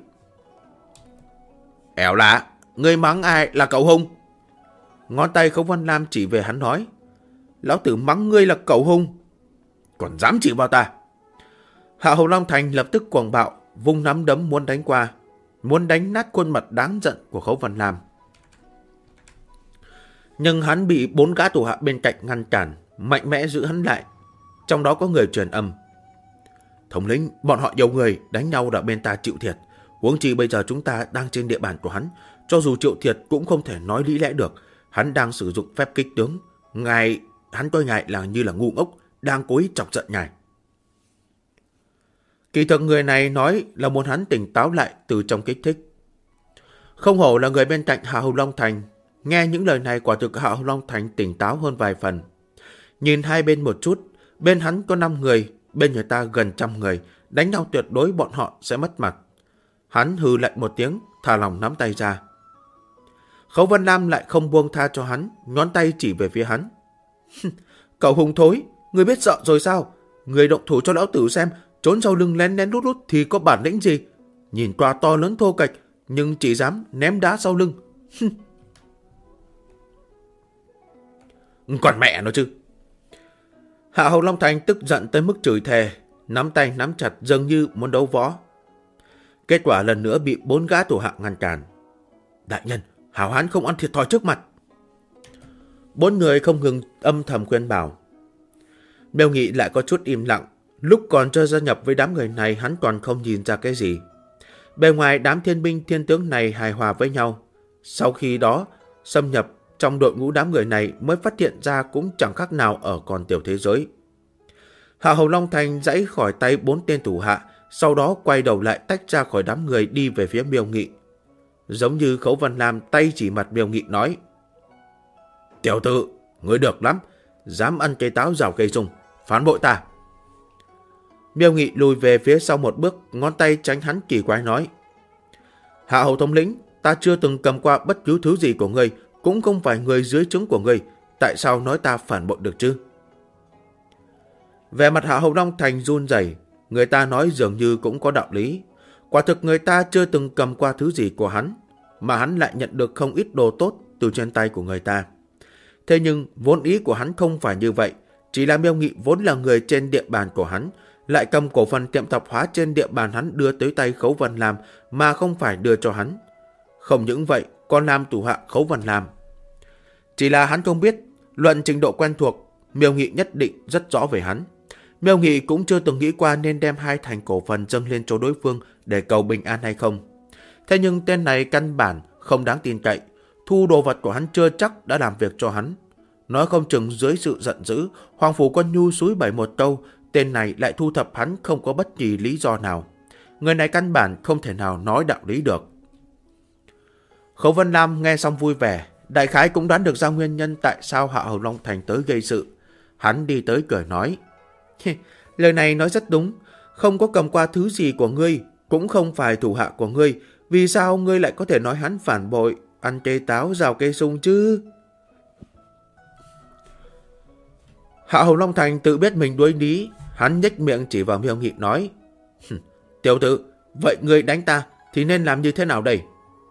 Ẻo lạ, ngươi mắng ai là cẩu hung? Ngón tay Khấu Vân Lam chỉ về hắn nói: Lão tử mắng ngươi là cẩu hung, còn dám chỉ vào ta? Hạ Hầu Long Thành lập tức cuồng bạo, vung nắm đấm muốn đánh qua, muốn đánh nát khuôn mặt đáng giận của Khấu Vân Lam. Nhưng hắn bị 4 gã thủ hạ bên cạnh ngăn cản, mạnh mẽ giữ hắn lại. Trong đó có người truyền âm: Thống lĩnh, bọn họ nhiều người, đánh nhau đã bên ta chịu thiệt. Huống chi bây giờ chúng ta đang trên địa bàn của hắn, cho dù chịu thiệt cũng không thể nói lý lẽ được. Hắn đang sử dụng phép kích tướng. Hắn coi ngài là như là ngu ngốc, đang cố ý chọc giận ngài. Kỳ thực người này nói là muốn hắn tỉnh táo lại từ trong kích thích. Không hổ là người bên cạnh Hạ Hầu Long Thành. Nghe những lời này quả thực Hạ Hầu Long Thành tỉnh táo hơn vài phần. Nhìn hai bên một chút, bên hắn có 5 người, bên người ta gần 100 người, đánh nhau tuyệt đối bọn họ sẽ mất mặt. Hắn hừ lạnh một tiếng, thả lỏng nắm tay ra. Khấu Vân Lam lại không buông tha cho hắn, ngón tay chỉ về phía hắn. Cậu hùng thối, ngươi biết sợ rồi sao? Ngươi động thủ cho lão tử xem, trốn sau lưng lén lén lút lút thì có bản lĩnh gì? Nhìn tòa to lớn thô kệch, nhưng chỉ dám ném đá sau lưng. Còn mẹ nó chứ. Hạ Hầu Long Thành tức giận tới mức chửi thề, nắm tay nắm chặt dường như muốn đấu võ. Kết quả lần nữa bị 4 gã thủ hạ ngăn cản. Đại nhân, hảo hán không ăn thiệt thòi trước mặt. 4 người không ngừng âm thầm khuyên bảo. Miêu Nghị lại có chút im lặng. Lúc còn chưa gia nhập với đám người này, hắn còn không nhìn ra cái gì. Bề ngoài đám thiên binh thiên tướng này hài hòa với nhau. Sau khi đó xâm nhập trong đội ngũ đám người này mới phát hiện ra cũng chẳng khác nào ở còn tiểu thế giới. Hạ Hầu Long Thành giãy khỏi tay 4 tên thủ hạ, sau đó quay đầu lại tách ra khỏi đám người đi về phía Miêu Nghị. Giống như Khấu Vân Lam tay chỉ mặt Miêu Nghị nói: Tiểu tử, ngươi được lắm, dám ăn cây táo rào cây sung, phản bội ta. Miêu Nghị lùi về phía sau một bước, ngón tay tránh hắn kỳ quái nói: Hạ Hầu thống lĩnh, ta chưa từng cầm qua bất cứ thứ gì của ngươi, cũng không phải người dưới trướng của ngươi, tại sao nói ta phản bội được chứ? Về mặt Hạ Hầu Long Thành run rẩy, người ta nói dường như cũng có đạo lý. Quả thực người ta chưa từng cầm qua thứ gì của hắn, mà hắn lại nhận được không ít đồ tốt từ trên tay của người ta. Thế nhưng vốn ý của hắn không phải như vậy, chỉ là Miêu Nghị vốn là người trên địa bàn của hắn, lại cầm cổ phần tiệm tạp hóa trên địa bàn hắn đưa tới tay Khấu Vân Lam mà không phải đưa cho hắn. Không những vậy, còn làm thủ hạ Khấu Vân Lam. Chỉ là hắn không biết, luận trình độ quen thuộc, Miêu Nghị nhất định rất rõ về hắn. Miêu Nghị cũng chưa từng nghĩ qua nên đem 2 thành cổ phần dâng lên cho đối phương để cầu bình an hay không. Thế nhưng tên này căn bản không đáng tin cậy, thu đồ vật của hắn chưa chắc đã làm việc cho hắn. Nói không chừng dưới sự giận dữ, Hoàng Phủ Quân Nhu xúi bẩy một câu, tên này lại thu thập hắn không có bất kỳ lý do nào. Người này căn bản không thể nào nói đạo lý được. Khấu Vân Lam nghe xong vui vẻ, đại khái cũng đoán được ra nguyên nhân tại sao Hạ Hầu Long Thành tới gây sự. Hắn đi tới cười nói: Lời này nói rất đúng, không có cầm qua thứ gì của ngươi, cũng không phải thủ hạ của ngươi, vì sao ngươi lại có thể nói hắn phản bội, ăn cây táo rào cây sung chứ? Hạ Hầu Long Thành tự biết mình đuối lý, hắn nhếch miệng chỉ vào Miêu Nghị nói: Tiểu tử, vậy ngươi đánh ta thì nên làm như thế nào đây?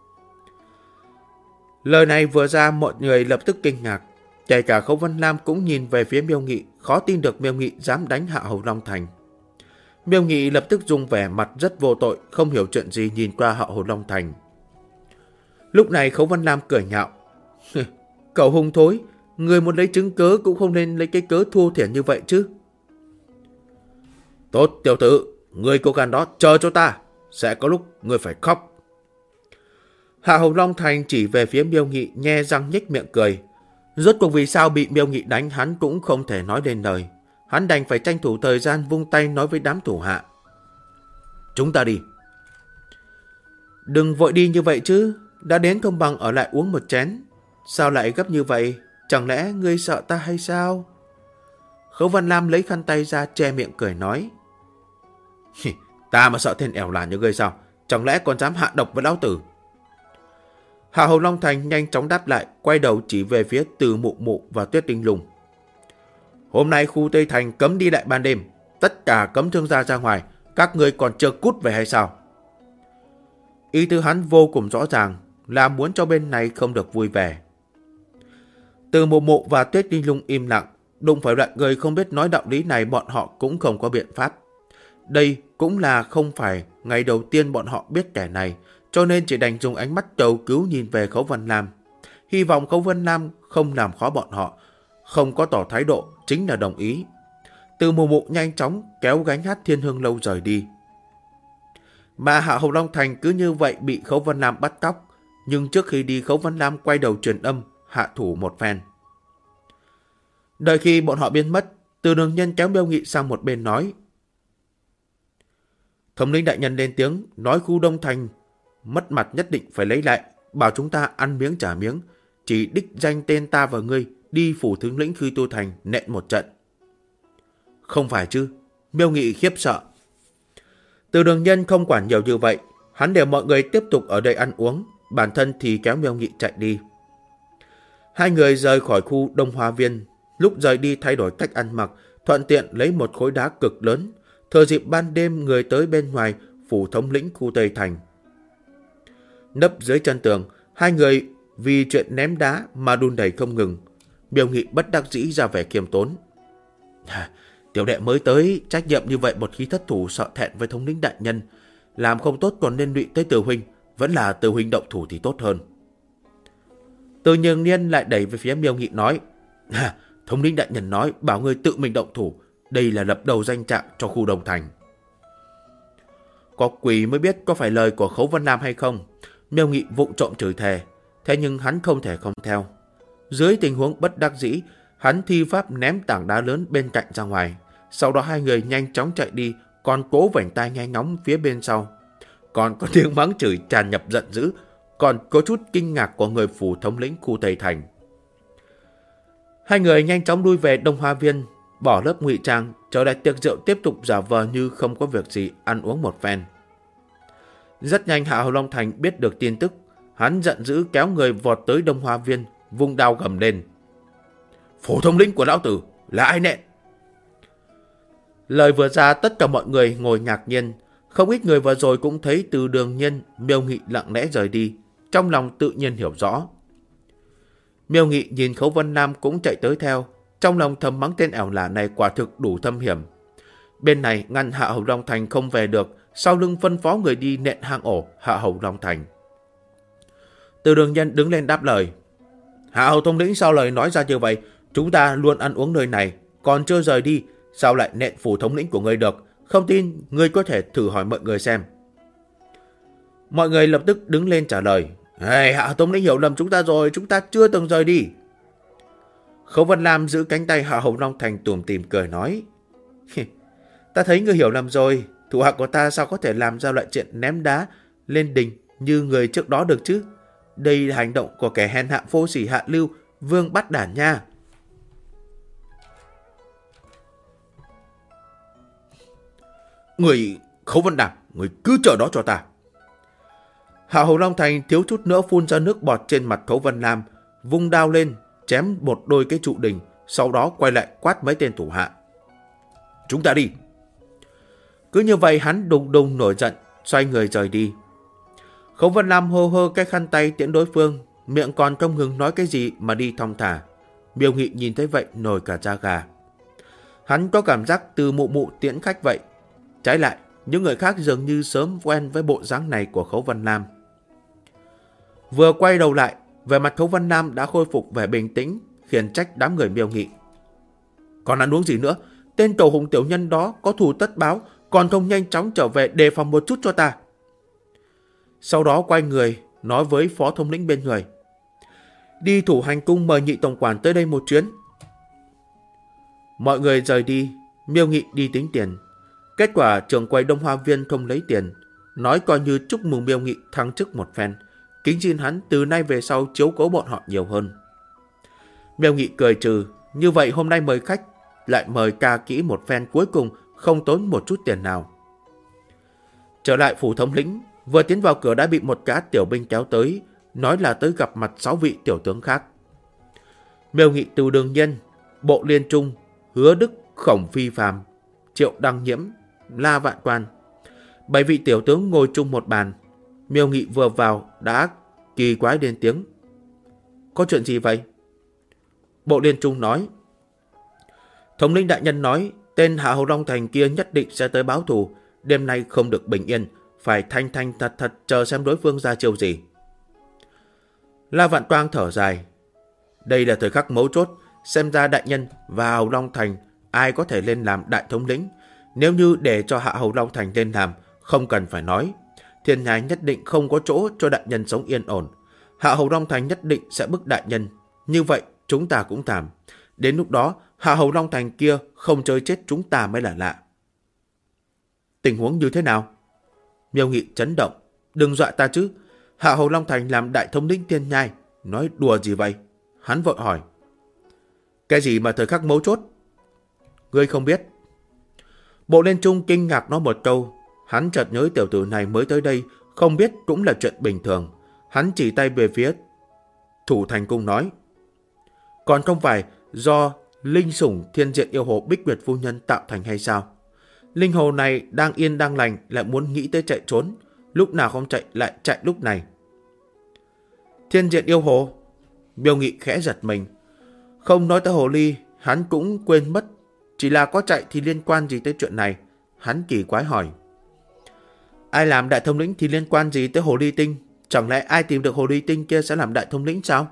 Lời này vừa ra, mọi người lập tức kinh ngạc. Kể cả Khấu Vân Lam cũng nhìn về phía Miêu Nghị, khó tin được Miêu Nghị dám đánh Hạ Hầu Long Thành. Miêu Nghị lập tức dùng vẻ mặt rất vô tội, không hiểu chuyện gì nhìn qua Hạ Hầu Long Thành. Lúc này Khấu Vân Lam cười nhạo: Cậu hung thối, người muốn lấy chứng cớ cũng không nên lấy cái cớ thua thiển như vậy chứ. Tốt tiểu tử, người cố gắng đó chờ cho ta, sẽ có lúc người phải khóc. Hạ Hầu Long Thành chỉ về phía Miêu Nghị, nhe răng nhếch miệng cười. Rốt cuộc vì sao bị Miêu Nghị đánh hắn cũng không thể nói lên lời. Hắn đành phải tranh thủ thời gian vung tay nói với đám thủ hạ: Chúng ta đi. Đừng vội đi như vậy chứ, đã đến không bằng ở lại uống một chén. Sao lại gấp như vậy, chẳng lẽ ngươi sợ ta hay sao? Khấu Văn Lam lấy khăn tay ra che miệng cười nói: Ta mà sợ tên ẻo lả như ngươi sao, chẳng lẽ còn dám hạ độc với lão tử? Hạ Hầu Long Thành nhanh chóng đáp lại, quay đầu chỉ về phía Từ Mụ Mụ và Tuyết Tinh Lùng. Hôm nay khu Tây Thành cấm đi lại ban đêm, tất cả cấm thương gia ra ngoài, các ngươi còn chưa cút về hay sao? Ý tứ hắn vô cùng rõ ràng, là muốn cho bên này không được vui vẻ. Từ Mụ Mụ và Tuyết Tinh Lùng im lặng, đụng phải loại người không biết nói đạo lý này bọn họ cũng không có biện pháp. Đây cũng là không phải ngày đầu tiên bọn họ biết kẻ này, cho nên chỉ đành dùng ánh mắt cầu cứu nhìn về Khấu Vân Lam. Hy vọng Khấu Vân Lam không làm khó bọn họ, không có tỏ thái độ chính là đồng ý. Từ Mụ Mụ nhanh chóng kéo gánh hát Thiên Hương Lâu rời đi. Mà Hạ Hầu Long Thành cứ như vậy bị Khấu Vân Lam bắt cóc, nhưng trước khi đi Khấu Vân Lam quay đầu truyền âm hạ thủ một phen. Đợi khi bọn họ biến mất, Từ Đường Nhân kéo Miêu Nghị sang một bên nói: Thống lĩnh đại nhân lên tiếng, nói khu Đông Thành mất mặt nhất định phải lấy lại, bảo chúng ta ăn miếng trả miếng, chỉ đích danh tên ta và ngươi đi phủ tướng lĩnh Khư Tu Thành nện một trận. Không phải chứ? Miêu Nghị khiếp sợ. Từ Đường Nhân không quản nhiều như vậy, hắn để mọi người tiếp tục ở đây ăn uống, bản thân thì kéo Miêu Nghị chạy đi. Hai người rời khỏi khu Đông Hoa Viên, lúc rời đi thay đổi cách ăn mặc, thuận tiện lấy một khối đá cực lớn, thừa dịp ban đêm người tới bên ngoài phủ thống lĩnh khu Tây Thành. Nấp dưới chân tường, hai người vì chuyện ném đá mà đun đẩy không ngừng. Miêu Nghị bất đắc dĩ ra vẻ khiêm tốn. Tiểu đệ mới tới, trách nhiệm như vậy một khi thất thủ sợ thẹn với thống lĩnh đại nhân, làm không tốt còn nên lụy tới Từ huynh, vẫn là Từ huynh động thủ thì tốt hơn. Từ Nhường Niên lại đẩy về phía Miêu Nghị nói, thống lĩnh đại nhân nói bảo ngươi tự mình động thủ, đây là lập đầu danh trạng cho khu Đông Thành. Có quỷ mới biết có phải lời của Khấu Vân Lam hay không. Miêu Nghị vụng trộm chửi thề, thế nhưng hắn không thể không theo. Dưới tình huống bất đắc dĩ, hắn thi pháp ném tảng đá lớn bên cạnh ra ngoài. Sau đó hai người nhanh chóng chạy đi, còn cố vảnh tai nghe ngóng phía bên sau. Còn có tiếng mắng chửi tràn nhập giận dữ, còn có chút kinh ngạc của người phủ thống lĩnh khu Tây Thành. Hai người nhanh chóng lui về Đông Hoa Viên, bỏ lớp ngụy trang, trở lại tiệc rượu tiếp tục giả vờ như không có việc gì ăn uống một phen. Rất nhanh Hạ Hầu Long Thành biết được tin tức, hắn giận dữ kéo người vọt tới Đông Hoa Viên, vung đao gầm lên. Phủ thống lĩnh của lão tử là ai nện? Lời vừa ra tất cả mọi người ngồi ngạc nhiên, không ít người vừa rồi cũng thấy Từ Đường Nhân, Miêu Nghị lặng lẽ rời đi, trong lòng tự nhiên hiểu rõ. Miêu Nghị nhìn Khấu Vân Nam cũng chạy tới theo, trong lòng thầm mắng tên ẻo lả này quả thực đủ thâm hiểm. Bên này ngăn Hạ Hầu Long Thành không về được, sau lưng phân phó người đi nện hang ổ Hạ Hầu Long Thành. Từ Đường Nhân đứng lên đáp lời. Hạ Hầu thống lĩnh sao lời nói ra như vậy, chúng ta luôn ăn uống nơi này, còn chưa rời đi, sao lại nện phủ thống lĩnh của ngươi được? Không tin, ngươi có thể thử hỏi mọi người xem. Mọi người lập tức đứng lên trả lời. Hạ Hầu thống lĩnh hiểu lầm chúng ta rồi, chúng ta chưa từng rời đi. Khấu Vân Lam giữ cánh tay Hạ Hầu Long Thành tủm tỉm cười nói. Ta thấy ngươi hiểu lầm rồi, thủ hạ của ta sao có thể làm ra loại chuyện ném đá lên đình như người trước đó được chứ? Đây là hành động của kẻ hèn hạ vô sỉ hạ lưu, vương bắt đản nha. Người Khấu Vân Đàm, người cứ chờ đó cho ta. Hạ Hầu Long Thành thiếu chút nữa phun ra nước bọt trên mặt Khấu Vân Lam, vung đao lên, chém một đôi cái trụ đình, sau đó quay lại quát mấy tên thủ hạ. Chúng ta đi. Cứ như vậy hắn đùng đùng nổi giận, xoay người rời đi. Khấu Vân Lam hô hô cái khăn tay tiễn đối phương, miệng còn không ngừng nói cái gì mà đi thong thả. Miêu Nghị nhìn thấy vậy nổi cả da gà. Hắn có cảm giác từ mụ mụ tiễn khách vậy. Trái lại, những người khác dường như sớm quen với bộ dáng này của Khấu Vân Lam. Vừa quay đầu lại, vẻ mặt Khấu Vân Lam đã khôi phục vẻ bình tĩnh, khiển trách đám người Miêu Nghị. Còn ăn uống gì nữa? Tên cầu hùng tiểu nhân đó có thù tất báo, còn không nhanh chóng trở về đề phòng một chút cho ta. Sau đó quay người, nói với phó thống lĩnh bên người. Đi thủ hành cung mời Nhị tổng quản tới đây một chuyến. Mọi người rời đi, Miêu Nghị đi tính tiền. Kết quả trưởng quầy Đông Hoa Viên không lấy tiền, nói coi như chúc mừng Miêu Nghị thăng chức một phen, kính xin hắn từ nay về sau chiếu cố bọn họ nhiều hơn. Miêu Nghị cười trừ, như vậy hôm nay mời khách, lại mời ca kỹ một phen, cuối cùng không tốn một chút tiền nào. Trở lại phủ thống lĩnh, vừa tiến vào cửa đã bị một gã tiểu binh kéo tới, nói là tới gặp mặt 6 vị tiểu tướng khác. Miêu Nghị, Từ Đường Nhân, Bộ Liên Trung, Hứa Đức, Khổng Phi Phàm, Triệu Đăng Nhiễm, La Vạn Quan. 7 vị tiểu tướng ngồi chung một bàn. Miêu Nghị vừa vào đã kỳ quái lên tiếng. Có chuyện gì vậy? Bộ Liên Trung nói. Thống lĩnh đại nhân nói tên Hạ Hầu Long Thành kia nhất định sẽ tới báo thù, đêm nay không được bình yên, phải thanh thanh thật thật chờ xem đối phương ra chiêu gì. La Vạn Quang thở dài. Đây là thời khắc mấu chốt, xem ra đại nhân và Hầu Long Thành ai có thể lên làm đại thống lĩnh. Nếu như để cho Hạ Hầu Long Thành lên làm, không cần phải nói, thiên nhai nhất định không có chỗ cho đại nhân sống yên ổn. Hạ Hầu Long Thành nhất định sẽ bức đại nhân, như vậy chúng ta cũng thảm. Đến lúc đó Hạ Hầu Long Thành kia không chơi chết chúng ta mới là lạ. Tình huống như thế nào? Miêu Nghị chấn động. Đừng dọa ta chứ. Hạ Hầu Long Thành làm đại thống lĩnh thiên nhai, nói đùa gì vậy? Hắn vội hỏi. Cái gì mà thời khắc mấu chốt? Ngươi không biết. Bộ Liên Trung kinh ngạc nói một câu. Hắn chợt nhớ tiểu tử này mới tới đây, không biết cũng là chuyện bình thường. Hắn chỉ tay về phía Thủ Thành Cung nói: còn không phải do linh sủng Thiên Diện Yêu Hồ Bích Nguyệt phu nhân tạo thành hay sao? Linh hồ này đang yên đang lành lại muốn nghĩ tới chạy trốn, lúc nào không chạy lại chạy lúc này. Thiên Diện Yêu Hồ? Miêu Nghị khẽ giật mình. Không nói tới hồ ly, hắn cũng quên mất. Chỉ là có chạy thì liên quan gì tới chuyện này? Hắn kỳ quái hỏi. Ai làm đại thống lĩnh thì liên quan gì tới hồ ly tinh? Chẳng lẽ ai tìm được hồ ly tinh kia sẽ làm đại thống lĩnh sao?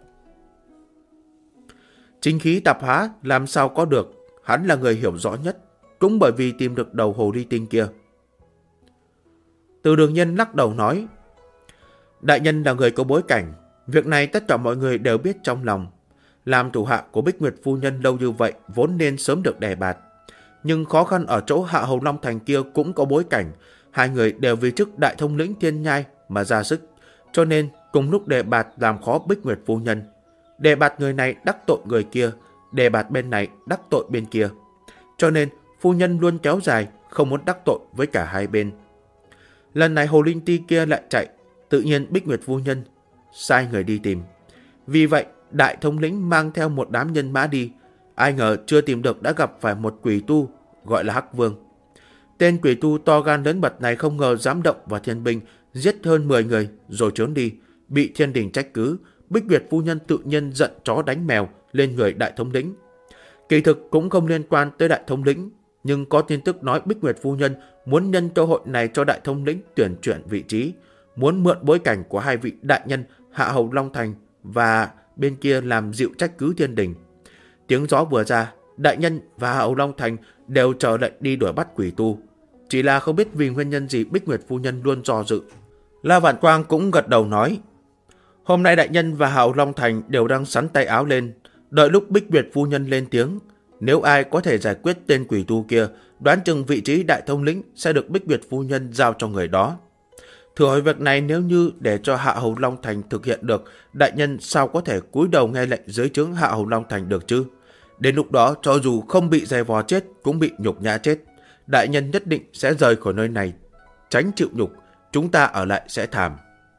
Chính khí tạp hóa làm sao có được? Hắn là người hiểu rõ nhất, cũng bởi vì tìm được đầu hồ ly tinh kia. Từ Đường Nhân lắc đầu nói: đại nhân là người có bối cảnh, việc này tất cả mọi người đều biết trong lòng. Làm thủ hạ của Bích Nguyệt phu nhân lâu như vậy vốn nên sớm được đề bạt. Nhưng khó khăn ở chỗ Hạ Hầu Long Thành kia cũng có bối cảnh. Hai người đều vì chức đại thông lĩnh Thiên Nhai mà ra sức, cho nên cùng lúc đề bạt làm khó Bích Nguyệt phu nhân. Đề bạt người này đắc tội người kia, đề bạt bên này đắc tội bên kia. Cho nên phu nhân luôn kéo dài, không muốn đắc tội với cả hai bên. Lần này hồ linh ti kia lại chạy, tự nhiên Bích Nguyệt phu nhân sai người đi tìm. Vì vậy đại thống lĩnh mang theo một đám nhân mã đi, ai ngờ chưa tìm được đã gặp phải một quỷ tu gọi là Hắc Vương. Tên quỷ tu to gan lớn mật này không ngờ dám động vào thiên binh, giết hơn 10 người rồi trốn đi, bị thiên đình trách cứ. Bích Nguyệt phu nhân tự nhiên giận chó đánh mèo lên người đại thống lĩnh. Kỳ thực cũng không liên quan tới đại thống lĩnh, nhưng có tin tức nói Bích Nguyệt phu nhân muốn nhân cơ hội này cho đại thống lĩnh tuyển chuyển vị trí, muốn mượn bối cảnh của hai vị đại nhân Hạ Hầu Long Thành và bên kia làm dịu trách cứ thiên đình. Tiếng gió vừa ra, đại nhân và Hạ Hầu Long Thành đều chờ lệnh đi đuổi bắt quỷ tu. Chỉ là không biết vì nguyên nhân gì Bích Nguyệt phu nhân luôn do dự. La Vạn Quang cũng gật đầu nói: hôm nay đại nhân và Hạ Hầu Long Thành đều đang sắn tay áo lên, đợi lúc Bích Nguyệt phu nhân lên tiếng. Nếu ai có thể giải quyết tên quỷ tu kia, đoán chừng vị trí đại thông lĩnh sẽ được Bích Nguyệt phu nhân giao cho người đó. Thử hỏi việc này nếu như để cho Hạ Hầu Long Thành thực hiện được, đại nhân sao có thể cúi đầu nghe lệnh dưới trướng Hạ Hầu Long Thành được chứ? Đến lúc đó cho dù không bị giày vò chết cũng bị nhục nhã chết. Đại nhân nhất định sẽ rời khỏi nơi này, tránh chịu nhục, chúng ta ở lại sẽ thảm.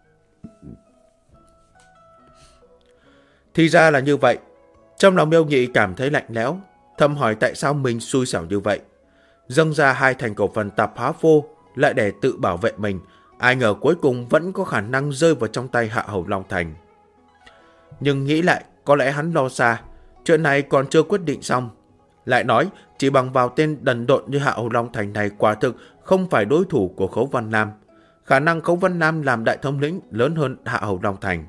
Thì ra là như vậy. Trong lòng Miêu Nhị cảm thấy lạnh lẽo, thầm hỏi tại sao mình xui xẻo như vậy. Dâng ra 2 thành cổ phần tạp hóa phô lại để tự bảo vệ mình, ai ngờ cuối cùng vẫn có khả năng rơi vào trong tay Hạ Hầu Long Thành. Nhưng nghĩ lại, có lẽ hắn lo xa, chuyện này còn chưa quyết định xong. Lại nói, chỉ bằng vào tên đần độn như Hạ Hầu Long Thành này quả thực không phải đối thủ của Khấu Văn Nam. Khả năng Khấu Văn Nam làm đại thống lĩnh lớn hơn Hạ Hầu Long Thành.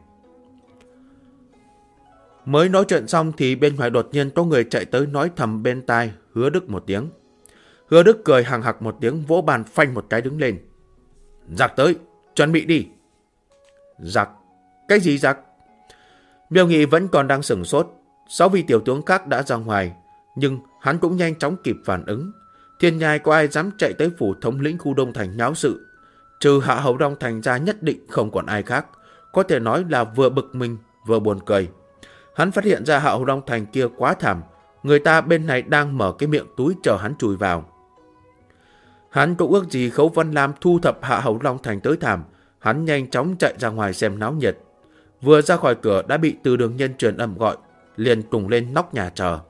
Mới nói chuyện xong thì bên ngoài đột nhiên có người chạy tới nói thầm bên tai Hứa Đức một tiếng. Hứa Đức cười hằng hặc một tiếng, vỗ bàn phanh một cái đứng lên. Giặc tới, chuẩn bị đi. Giặc? Cái gì giặc? Miêu Nghị vẫn còn đang sửng sốt. 6 vị tiểu tướng khác đã ra ngoài, nhưng hắn cũng nhanh chóng kịp phản ứng. Thiên Nhai có ai dám chạy tới phủ thống lĩnh khu Đông Thành nháo sự? Trừ Hạ Hầu Long Thành ra nhất định không còn ai khác. Có thể nói là vừa bực mình vừa buồn cười. Hắn phát hiện ra Hạ Hầu Long Thành kia quá thảm, người ta bên này đang mở cái miệng túi chờ hắn chui vào. Hắn cũng ước gì Khấu Văn Lam thu thập Hạ Hầu Long Thành tới thảm. Hắn nhanh chóng chạy ra ngoài xem náo nhiệt. Vừa ra khỏi cửa đã bị Từ Đường Nhân truyền âm gọi, liền cùng lên nóc nhà chờ.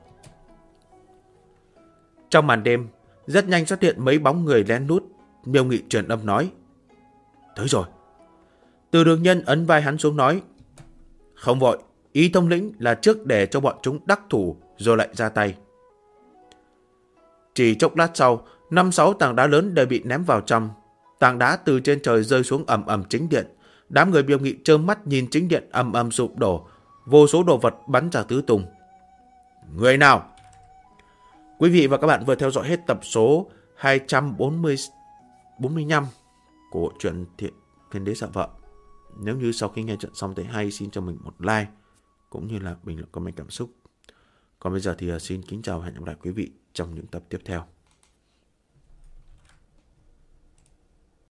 Trong màn đêm, rất nhanh xuất hiện mấy bóng người lén lút. Miêu Nghị truyền âm nói: tới rồi. Từ Đường Nhân ấn vai hắn xuống nói: không vội, ý thống lĩnh là trước để cho bọn chúng đắc thủ rồi lại ra tay. Chỉ chốc lát sau, 5-6 tảng đá lớn đều bị ném vào trong. Tảng đá từ trên trời rơi xuống ầm ầm chính điện. Đám người Miêu Nghị trơ mắt nhìn chính điện ầm ầm sụp đổ, vô số đồ vật bắn ra tứ tung. Người nào? Quý vị và các bạn vừa theo dõi hết tập số 245 của truyện Thiên Đế Sợ Vợ. Nếu như sau khi nghe chuyện xong thấy hay, xin cho mình một like cũng như là bình luận comment cảm xúc. Còn bây giờ thì xin kính chào và hẹn gặp lại quý vị trong những tập tiếp theo.